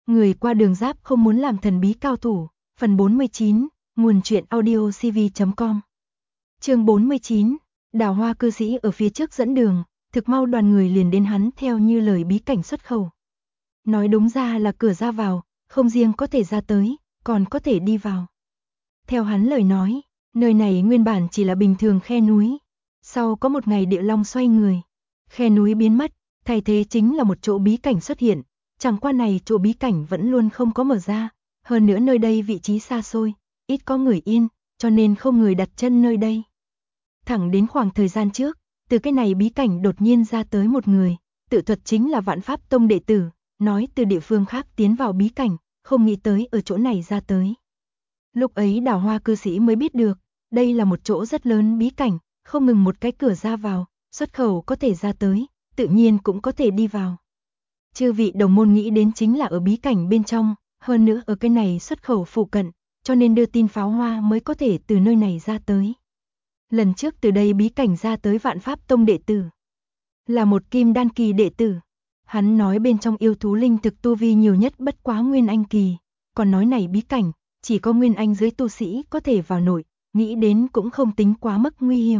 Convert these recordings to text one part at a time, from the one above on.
Người qua đường giáp không muốn làm thần bí cao thủ. Phần 49, nguồn truyện audio cv.com. Chương 49, Đào Hoa cư sĩ ở phía trước dẫn đường, thực mau đoàn người liền đến hắn theo như lời bí cảnh xuất khẩu. Nói đúng ra là cửa ra vào, không riêng có thể ra tới, còn có thể đi vào. Theo hắn lời nói, nơi này nguyên bản chỉ là bình thường khe núi. Sau có một ngày địa long xoay người, khe núi biến mất, thay thế chính là một chỗ bí cảnh xuất hiện. Chẳng qua này chỗ bí cảnh vẫn luôn không có mở ra, hơn nữa nơi đây vị trí xa xôi, ít có người yên, cho nên không người đặt chân nơi đây. Thẳng đến khoảng thời gian trước, từ cái này bí cảnh đột nhiên ra tới một người, tự thuật chính là Vạn Pháp Tông đệ tử, nói từ địa phương khác tiến vào bí cảnh, không nghĩ tới ở chỗ này ra tới. Lúc ấy Đào Hoa cư sĩ mới biết được, đây là một chỗ rất lớn bí cảnh, không ngừng một cái cửa ra vào, xuất khẩu có thể ra tới, tự nhiên cũng có thể đi vào. Chư vị đồng môn nghĩ đến chính là ở bí cảnh bên trong, hơn nữa ở cái này xuất khẩu phụ cận, cho nên đưa tin pháo hoa mới có thể từ nơi này ra tới. Lần trước từ đây bí cảnh ra tới Vạn Pháp Tông đệ tử, là một kim đan kỳ đệ tử. Hắn nói bên trong yêu thú linh thực tu vi nhiều nhất bất quá nguyên anh kỳ, còn nói này bí cảnh, chỉ có nguyên anh dưới tu sĩ có thể vào nổi, nghĩ đến cũng không tính quá mức nguy hiểm.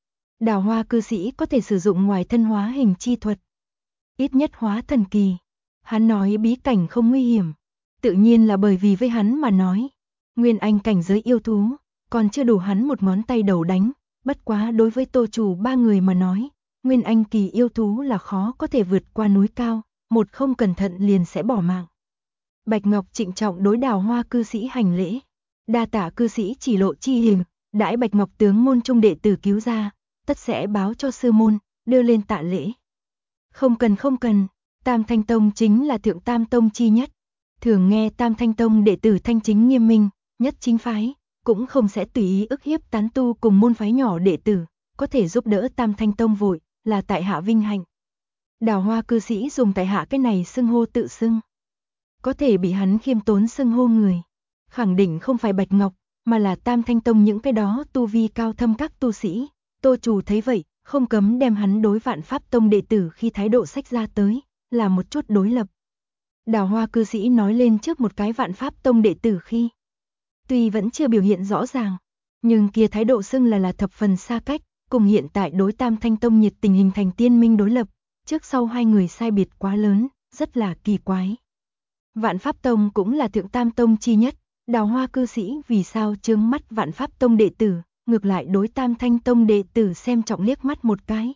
Đào Hoa cư sĩ có thể sử dụng ngoài thân hóa hình chi thuật, ít nhất hóa thần kỳ. Hắn nói bí cảnh không nguy hiểm, tự nhiên là bởi vì với hắn mà nói, nguyên anh cảnh giới yêu thú, còn chưa đủ hắn một ngón tay đầu đánh, bất quá đối với Tô chủ ba người mà nói, nguyên anh kỳ yêu thú là khó có thể vượt qua núi cao, một không cẩn thận liền sẽ bỏ mạng. Bạch Ngọc trịnh trọng đối Đào Hoa cư sĩ hành lễ, đa tạ cư sĩ chỉ lộ chi hình, đãi Bạch Ngọc tướng môn trung đệ tử cứu ra, tất sẽ báo cho sư môn, đưa lên tạ lễ. Không cần, Tam Thanh Tông chính là thượng Tam Tông chi nhất. Thường nghe Tam Thanh Tông đệ tử thanh chính nghiêm minh, nhất chính phái, cũng không sẽ tùy ý ức hiếp tán tu cùng môn phái nhỏ đệ tử, có thể giúp đỡ Tam Thanh Tông vội, là tại hạ vinh hạnh. Đào Hoa cư sĩ dùng tại hạ cái này xưng hô tự xưng. Có thể bị hắn khiêm tốn xưng hô người, khẳng định không phải Bạch Ngọc, mà là Tam Thanh Tông những cái đó tu vi cao thâm các tu sĩ. Tô chủ thấy vậy, không cấm đem hắn đối Vạn Pháp Tông đệ tử khi thái độ sách ra tới, là một chút đối lập. Đào Hoa cư sĩ nói lên trước một cái Vạn Pháp Tông đệ tử khi, tuy vẫn chưa biểu hiện rõ ràng, nhưng kia thái độ xưng là thập phần xa cách, cùng hiện tại đối Tam Thanh Tông nhiệt tình hình thành tiên minh đối lập, trước sau hai người sai biệt quá lớn, rất là kỳ quái. Vạn Pháp Tông cũng là thượng Tam Tông chi nhất, Đào Hoa cư sĩ vì sao chướng mắt Vạn Pháp Tông đệ tử, ngược lại đối Tam Thanh Tông đệ tử xem trọng liếc mắt một cái.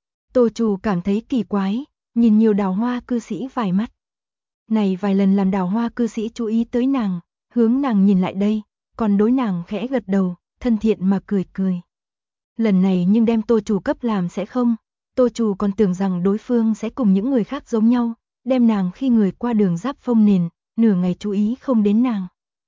Tô chủ cảm thấy kỳ quái, nhìn nhiều Đào Hoa cư sĩ vài mắt. Này vài lần làm Đào Hoa cư sĩ chú ý tới nàng, hướng nàng nhìn lại đây, còn đối nàng khẽ gật đầu, thân thiện mà cười. Lần này nhưng đem Tô chủ cấp làm sẽ không, Tô chủ còn tưởng rằng đối phương sẽ cùng những người khác giống nhau, đem nàng khi người qua đường giáp phông nền, nửa ngày chú ý không đến nàng.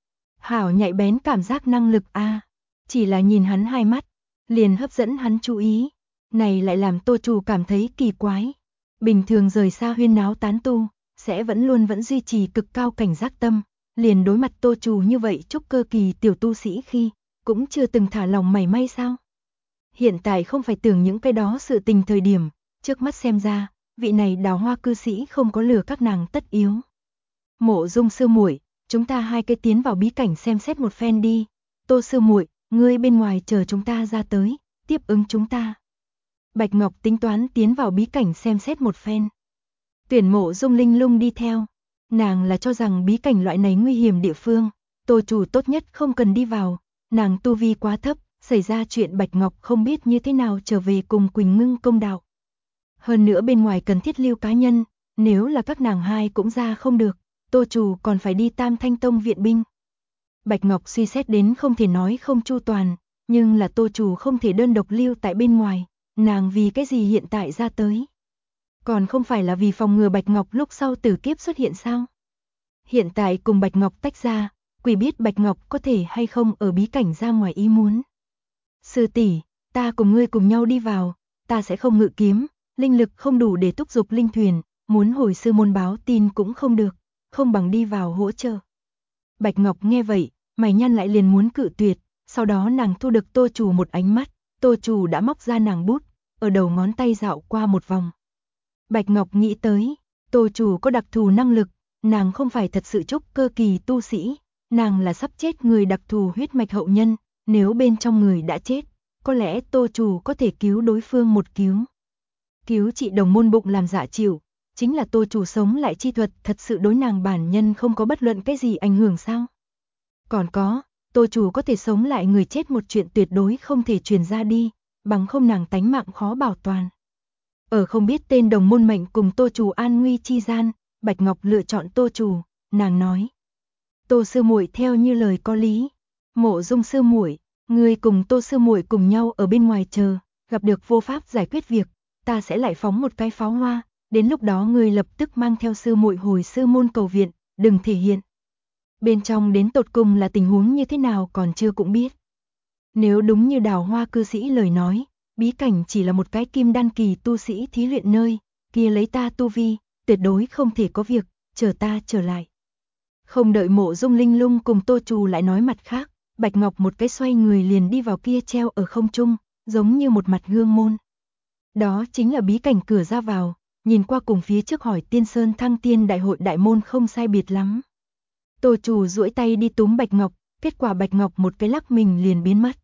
Hảo nhạy bén cảm giác năng lực a, chỉ là nhìn hắn hai mắt, liền hấp dẫn hắn chú ý, này lại làm Tô chủ cảm thấy kỳ quái. Bình thường rời xa huyên náo tán tu, sẽ vẫn duy trì cực cao cảnh giác tâm, liền đối mặt Tô chủ như vậy trúc cơ kỳ tiểu tu sĩ khi, cũng chưa từng thả lòng mảy may sao. Hiện tại không phải tưởng những cái đó sự tình thời điểm, trước mắt xem ra, vị này Đào Hoa cư sĩ không có lừa các nàng tất yếu. Mộ Dung sư muội, chúng ta hai cái tiến vào bí cảnh xem xét một phen đi. Tô sư muội, ngươi bên ngoài chờ chúng ta ra tới, tiếp ứng chúng ta. Bạch Ngọc tính toán tiến vào bí cảnh xem xét một phen. Tuyển Mộ Dung Linh Lung đi theo. Nàng là cho rằng bí cảnh loại này nguy hiểm địa phương, Tô chủ tốt nhất không cần đi vào, nàng tu vi quá thấp, xảy ra chuyện Bạch Ngọc không biết như thế nào trở về cùng Quỳnh Ngưng công đạo. Hơn nữa bên ngoài cần thiết lưu cá nhân, nếu là các nàng hai cũng ra không được, Tô chủ còn phải đi Tam Thanh Tông viện binh. Bạch Ngọc suy xét đến không thể nói không chu toàn, nhưng là Tô chủ không thể đơn độc lưu tại bên ngoài, nàng vì cái gì hiện tại ra tới? Còn không phải là vì phòng ngừa Bạch Ngọc lúc sau tử kiếp xuất hiện sao? Hiện tại cùng Bạch Ngọc tách ra, quỷ biết Bạch Ngọc có thể hay không ở bí cảnh ra ngoài ý muốn. Sư tỷ, ta cùng ngươi cùng nhau đi vào, ta sẽ không ngự kiếm, linh lực không đủ để thúc giục linh thuyền, muốn hồi sư môn báo tin cũng không được, không bằng đi vào hỗ trợ. Bạch Ngọc nghe vậy, mày nhăn lại liền muốn cự tuyệt, sau đó nàng thu được Tô chủ một ánh mắt, Tô chủ đã móc ra nàng bút, ở đầu ngón tay dạo qua một vòng. Bạch Ngọc nghĩ tới, Tô chủ có đặc thù năng lực, nàng không phải thật sự trúc cơ kỳ tu sĩ, nàng là sắp chết người đặc thù huyết mạch hậu nhân, nếu bên trong người đã chết, có lẽ Tô Trù có thể cứu đối phương một cứu. Cứu trị đồng môn bụng làm dạ chịu, chính là Tô Trù sống lại chi thuật thật sự đối nàng bản nhân không có bất luận cái gì ảnh hưởng sao? Còn có, Tô Trù có thể sống lại người chết một chuyện tuyệt đối không thể truyền ra đi, bằng không nàng tánh mạng khó bảo toàn. Ở không biết tên đồng môn mệnh cùng Tô Trù an nguy chi gian, Bạch Ngọc lựa chọn Tô Trù, nàng nói: "Tô sư muội theo như lời có lý, Mộ Dung sư muội, ngươi cùng Tô sư muội cùng nhau ở bên ngoài chờ, gặp được vô pháp giải quyết việc, ta sẽ lại phóng một cái pháo hoa, đến lúc đó ngươi lập tức mang theo sư muội hồi sư môn cầu viện, đừng thể hiện. Bên trong đến tột cùng là tình huống như thế nào còn chưa cũng biết." Nếu đúng như Đào Hoa cư sĩ lời nói, bí cảnh chỉ là một cái kim đan kỳ tu sĩ thí luyện nơi, kia lấy ta tu vi, tuyệt đối không thể có việc, chờ ta trở lại. Không đợi Mộ Dung Linh Lung cùng Tô Trù lại nói mặt khác, Bạch Ngọc một cái xoay người liền đi vào kia treo ở không trung, giống như một mặt gương môn. Đó chính là bí cảnh cửa ra vào, nhìn qua cùng phía trước Hỏi Tiên Sơn Thăng Tiên Đại hội đại môn không sai biệt lắm. Tô Trù duỗi tay đi túm Bạch Ngọc, kết quả Bạch Ngọc một cái lắc mình liền biến mất.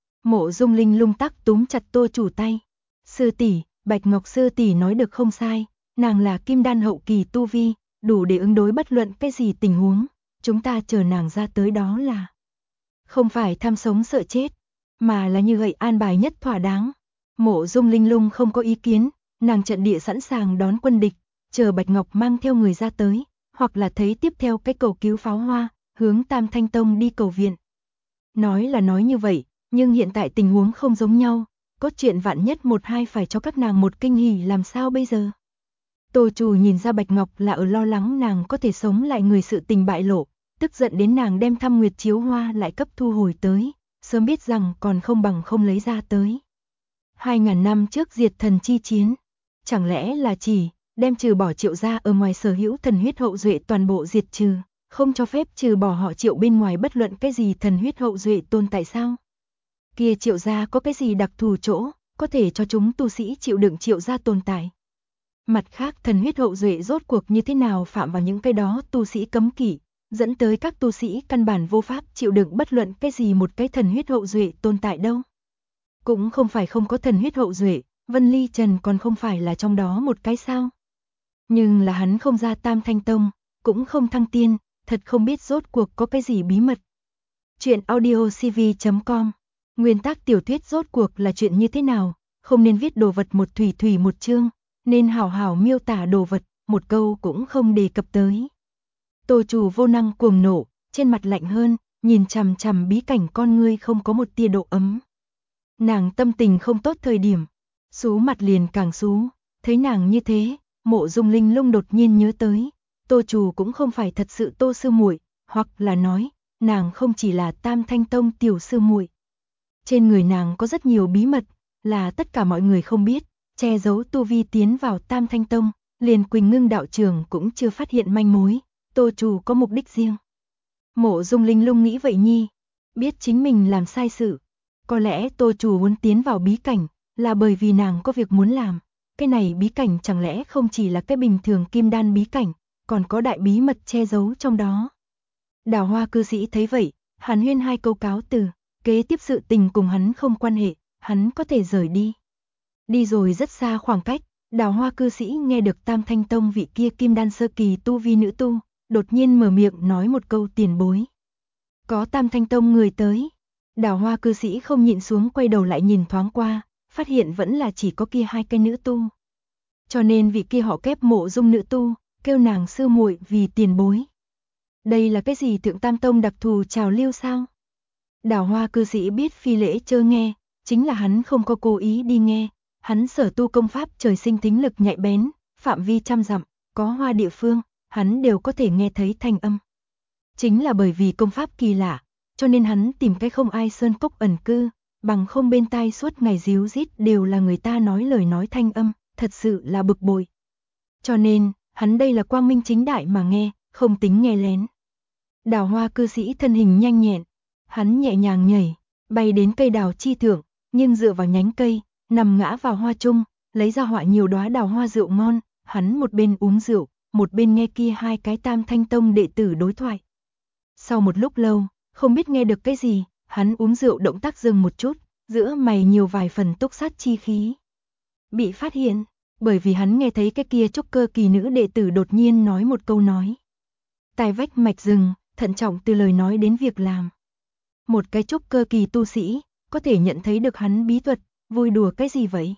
Mộ Dung Linh Lung tắc túm chặt Tô Trù tay. "Sư tỷ, Bạch Ngọc sư tỷ nói được không sai, nàng là kim đan hậu kỳ tu vi, đủ để ứng đối bất luận cái gì tình huống, chúng ta chờ nàng ra tới đó là không phải tham sống sợ chết, mà là như vậy an bài nhất thỏa đáng." Mộ Dung Linh Lung không có ý kiến, nàng trận địa sẵn sàng đón quân địch, chờ Bạch Ngọc mang theo người ra tới, hoặc là thấy tiếp theo cái cầu cứu pháo hoa, hướng Tam Thanh Tông đi cầu viện. Nói là nói như vậy, nhưng hiện tại tình huống không giống nhau, có chuyện vạn nhất một hai phải cho các nàng một kinh hỉ làm sao bây giờ? Tô Trù nhìn ra Bạch Ngọc là ở lo lắng nàng có thể sống lại người sự tình bại lộ, tức giận đến nàng đem Thăm Nguyệt chiếu hoa lại cấp thu hồi tới, sớm biết rằng còn không bằng không lấy ra tới. 2000 năm trước diệt thần chi chiến, chẳng lẽ là chỉ đem trừ bỏ Triệu gia ở ngoài sở hữu thần huyết hậu duệ toàn bộ diệt trừ, không cho phép trừ bỏ họ Triệu bên ngoài bất luận cái gì thần huyết hậu duệ tồn tại sao? Kia Triệu gia có cái gì đặc thù chỗ, có thể cho chúng tu sĩ chịu đựng Triệu gia tồn tại? Mặt khác thần huyết hậu duệ rốt cuộc như thế nào phạm vào những cái đó tu sĩ cấm kỵ, dẫn tới các tu sĩ căn bản vô pháp chịu đựng bất luận cái gì một cái thần huyết hậu duệ tồn tại đâu? Cũng không phải không có thần huyết hậu duệ, Vân Ly Trần còn không phải là trong đó một cái sao? Nhưng là hắn không ra Tam Thanh Tông, cũng không thăng tiên, thật không biết rốt cuộc có cái gì bí mật. Chuyện audiocv.com. Nguyên tác tiểu thuyết rốt cuộc là chuyện như thế nào, không nên viết đồ vật một thủy thủy một chương, nên hảo hảo miêu tả đồ vật, một câu cũng không đề cập tới. Tô Trù vô năng cuồng nộ, trên mặt lạnh hơn, nhìn chằm chằm bí cảnh con ngươi không có một tia độ ấm. Nàng tâm tình không tốt thời điểm, xú mặt liền càng xú, thấy nàng như thế, Mộ Dung Linh Lung đột nhiên nhớ tới, Tô Trù cũng không phải thật sự Tô sư muội, hoặc là nói, nàng không chỉ là Tam Thanh Tông tiểu sư muội. Trên người nàng có rất nhiều bí mật, là tất cả mọi người không biết, che giấu tu vi tiến vào Tam Thanh Tông, liền Quỳnh Ngưng đạo trưởng cũng chưa phát hiện manh mối, Tô Trù có mục đích riêng. Mộ Dung Linh Lung nghĩ vậy nhi, biết chính mình làm sai sự. Có lẽ Tô Trù muốn tiến vào bí cảnh, là bởi vì nàng có việc muốn làm. Cái này bí cảnh chẳng lẽ không chỉ là cái bình thường kim đan bí cảnh, còn có đại bí mật che giấu trong đó. Đào Hoa cư sĩ thấy vậy, hàn huyên hai câu cáo từ, kế tiếp sự tình cùng hắn không quan hệ, hắn có thể rời đi. Đi rồi rất xa khoảng cách, Đào Hoa cư sĩ nghe được Tam Thanh Tông vị kia kim đan sơ kỳ tu vi nữ tu, đột nhiên mở miệng nói một câu tiền bối. Có Tam Thanh Tông người tới. Đào Hoa cư sĩ không nhịn xuống quay đầu lại nhìn thoáng qua, phát hiện vẫn là chỉ có kia hai cái nữ tu. Cho nên vị kia họ Kép Mộ Dung nữ tu, kêu nàng sư muội vì tiền bối. Đây là cái gì Thượng Tam Tông đặc thù trào lưu sao? Đào Hoa cư sĩ biết phi lễ chớ nghe, chính là hắn không có cố ý đi nghe, hắn sở tu công pháp trời sinh tính lực nhạy bén, phạm vi trăm dặm, có hoa địa phương, hắn đều có thể nghe thấy thanh âm. Chính là bởi vì công pháp kỳ lạ, cho nên hắn tìm cái không ai sơn cốc ẩn cư, bằng không bên tai suốt ngày ríu rít đều là người ta nói lời nói thanh âm, thật sự là bực bội. Cho nên, hắn đây là quang minh chính đại mà nghe, không tính nghe lén. Đào Hoa cư sĩ thân hình nhanh nhẹn, hắn nhẹ nhàng nhảy, bay đến cây đào chi thượng, nhưng dựa vào nhánh cây, nằm ngã vào hoa chung, lấy ra họa nhiều đóa đào hoa rượu ngon, hắn một bên uống rượu, một bên nghe kia hai cái Tam Thanh Tông đệ tử đối thoại. Sau một lúc lâu, không biết nghe được cái gì, hắn uống rượu động tác dừng một chút, giữa mày nhiều vài phần túc sát chi khí. Bị phát hiện, bởi vì hắn nghe thấy cái kia trúc cơ kỳ nữ đệ tử đột nhiên nói một câu nói. Tai vách mạch rừng, thận trọng từ lời nói đến việc làm. Một cái trúc cơ kỳ tu sĩ, có thể nhận thấy được hắn bí thuật, vui đùa cái gì vậy?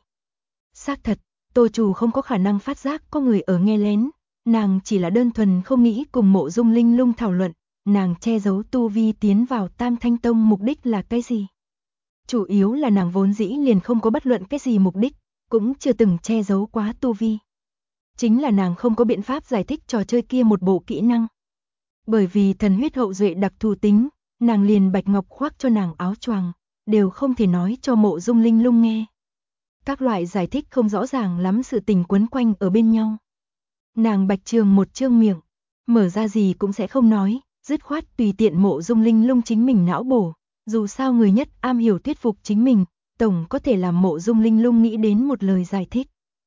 Xác thật, Tô Trù không có khả năng phát giác có người ở nghe lén, nàng chỉ là đơn thuần không nghĩ cùng Mộ Dung Linh Lung thảo luận, nàng che giấu tu vi tiến vào Tam Thanh Tông mục đích là cái gì? Chủ yếu là nàng vốn dĩ liền không có bất luận cái gì mục đích, cũng chưa từng che giấu quá tu vi. Chính là nàng không có biện pháp giải thích trò chơi kia một bộ kỹ năng. Bởi vì thần huyết hậu duệ đặc thù tính, nàng liền bạch ngọc khoác cho nàng áo choàng, đều không thể nói cho Mộ Dung Linh Lung nghe. Các loại giải thích không rõ ràng lắm sự tình quấn quanh ở bên nhau. Nàng bạch trường một trương miệng, mở ra gì cũng sẽ không nói, dứt khoát tùy tiện Mộ Dung Linh Lung chính mình não bổ, dù sao người nhất am hiểu thuyết phục chính mình, tổng có thể làm Mộ Dung Linh Lung nghĩ đến một lời giải thích.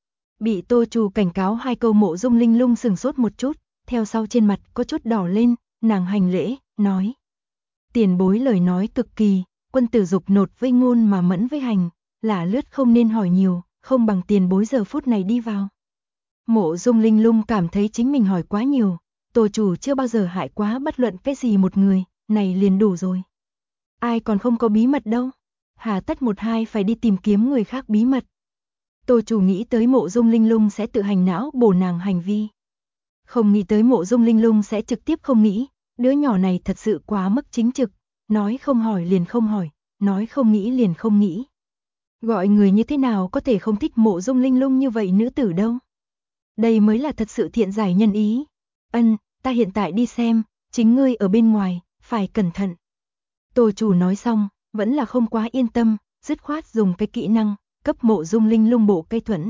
Bị Tô Trù cảnh cáo hai câu, Mộ Dung Linh Lung sừng sốt một chút, theo sau trên mặt có chút đỏ lên, nàng hành lễ, nói. Tiền bối lời nói cực kỳ, quân tử dục nột với ngôn mà mẫn với hành, lả lướt không nên hỏi nhiều, không bằng tiền bối giờ phút này đi vào. Mộ Dung Linh Lung cảm thấy chính mình hỏi quá nhiều, Tô Trù chưa bao giờ hại quá bất luận cái gì một người, này liền đủ rồi. Ai còn không có bí mật đâu, hà tất một hai phải đi tìm kiếm người khác bí mật. Tô Trù nghĩ tới Mộ Dung Linh Lung sẽ tự hành não bổ nàng hành vi. Không nghĩ tới Mộ Dung Linh Lung sẽ trực tiếp không nghĩ, đứa nhỏ này thật sự quá mức chính trực, nói không hỏi liền không hỏi, nói không nghĩ liền không nghĩ. Gọi người như thế nào có thể không thích Mộ Dung Linh Lung như vậy nữ tử đâu. Đây mới là thật sự thiện giải nhân ý. Ân, ta hiện tại đi xem, chính ngươi ở bên ngoài, phải cẩn thận. Tô Trù nói xong, vẫn là không quá yên tâm, dứt khoát dùng cái kỹ năng, cấp Mộ Dung Linh Lung bộ cây thuẫn.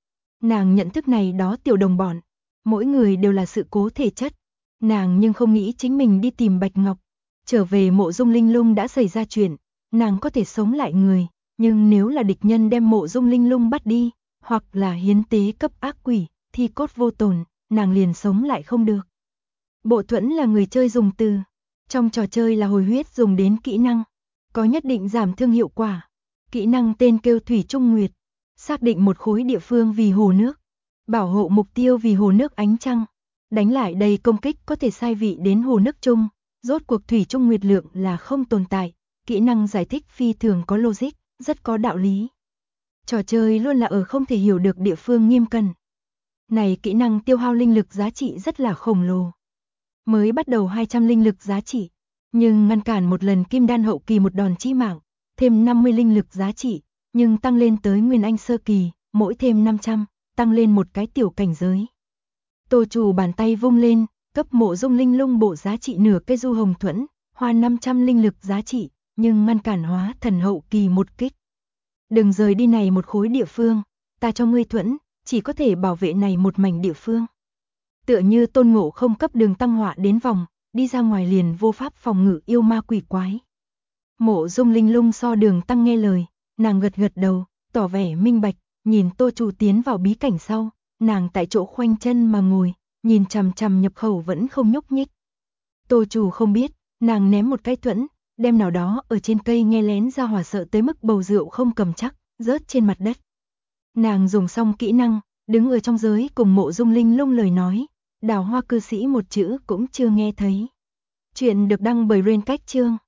Nàng nhận thức này đó tiểu đồng bọn, mỗi người đều là sự cố thể chất. Nàng nhưng không nghĩ chính mình đi tìm Bạch Ngọc. Trở về Mộ Dung Linh Lung đã xảy ra chuyện, nàng có thể sống lại người, nhưng nếu là địch nhân đem Mộ Dung Linh Lung bắt đi, hoặc là hiến tế cấp ác quỷ, thi cốt vô tổn, nàng liền sống lại không được. Bộ thuẫn là người chơi dùng từ, trong trò chơi là hồi huyết dùng đến kỹ năng, có nhất định giảm thương hiệu quả. Kỹ năng tên kêu Thủy Trung Nguyệt, xác định một khối địa phương vì hồ nước, bảo hộ mục tiêu vì hồ nước ánh trăng, đánh lại đầy công kích có thể sai vị đến hồ nước chung, rốt cuộc Thủy Trung Nguyệt lượng là không tồn tại, kỹ năng giải thích phi thường có logic, rất có đạo lý. Trò chơi luôn là ở không thể hiểu được địa phương nghiêm cẩn. Này kỹ năng tiêu hao linh lực giá trị rất là khổng lồ. Mới bắt đầu 200 linh lực giá trị, nhưng ngăn cản một lần kim đan hậu kỳ một đòn chí mạng, thêm 50 linh lực giá trị, nhưng tăng lên tới nguyên anh sơ kỳ, mỗi thêm 500, tăng lên một cái tiểu cảnh giới. Tô Trù bàn tay vung lên, cấp Mộ Dung Linh Lung bộ giá trị nửa cây du hồng thuẫn, hoa 500 linh lực giá trị, nhưng ngăn cản hóa thần hậu kỳ một kích. Đừng rời đi này một khối địa phương, ta cho ngươi thuẫn, chỉ có thể bảo vệ này một mảnh địa phương. Tựa như Tôn Ngộ Không cấp Đường Tăng họa đến vòng, đi ra ngoài liền vô pháp phòng ngự yêu ma quỷ quái. Mộ Dung Linh Lung so Đường Tăng nghe lời, nàng gật gật đầu, tỏ vẻ minh bạch, nhìn Tô Trù tiến vào bí cảnh sau, nàng tại chỗ khoanh chân mà ngồi, nhìn chằm chằm nhập khẩu vẫn không nhúc nhích. Tô Trù không biết, nàng ném một cái thuẫn, đem nào đó ở trên cây nghe lén ra hỏa sợ tới mức bầu rượu không cầm chắc, rớt trên mặt đất. Nàng dùng xong kỹ năng, đứng ở trong giới cùng Mộ Dung Linh Lung lời nói, Đào Hoa cư sĩ một chữ cũng chưa nghe thấy. Chuyện được đăng bởi Rain Cách Chương.